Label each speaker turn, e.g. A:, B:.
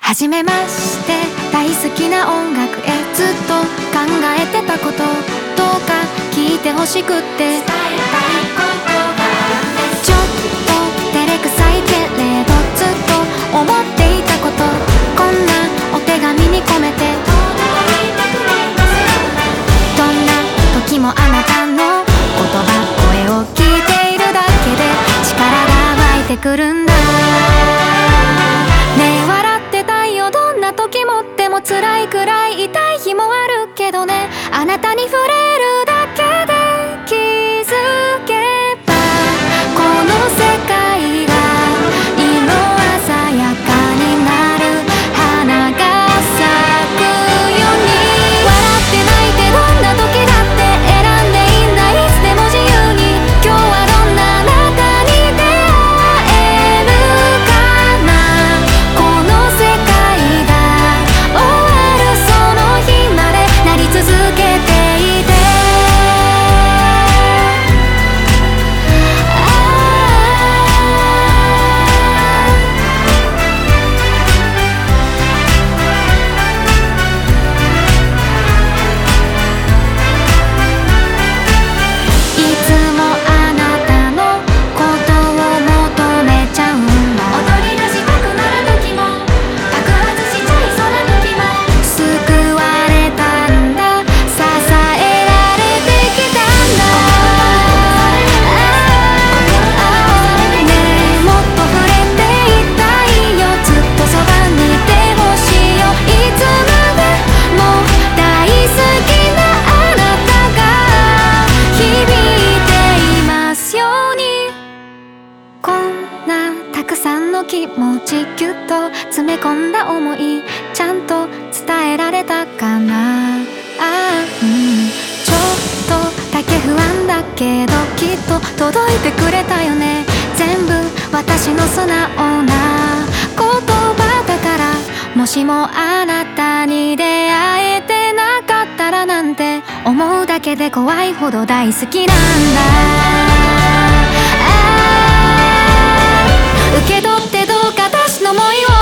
A: 初めまして、大好きな音楽へずっと考えてたこと、どうか聞いてほしくって伝えたいことがちょっと照れくさいけれどずっと思っていたこと、こんなお手紙に込めて届いてくれますよ。どんな時もあなたの言葉、声を聞いているだけで力が湧いてくるんだ。ねえ笑ってたいよ、どんな時も。でも辛いくらい痛い日もあるけどね、あなたに触れるだけで気づけばこの世界が色鮮やかになる、花が咲くように。笑って泣いてどんな時だって選んでいいんだ、いつでも自由に。今日はどんなあなたに出会えるかな。この世界が終わるその日までなり続けていて、いつもあなたのことを求めちゃうんだ。踊り出したくなる時も爆発しちゃいそうな時も救われたんだ、支えられてきたんだ。ねえもっと触れていたいよ、ずっとそばにいてほしいよ。いつまでも大好きなあなたが響いていますように。こんなたくさんの気持ちぎゅっと詰め込んだ思い、ちゃんと伝えられたかな。ちょっとだけ不安だけどきっと届いてくれたよね。全部私の素直な言葉だから、もしもあなたに出会えてなかったらなんて思うだけで怖いほど大好きなんだ。受け取ってどうか私の想いを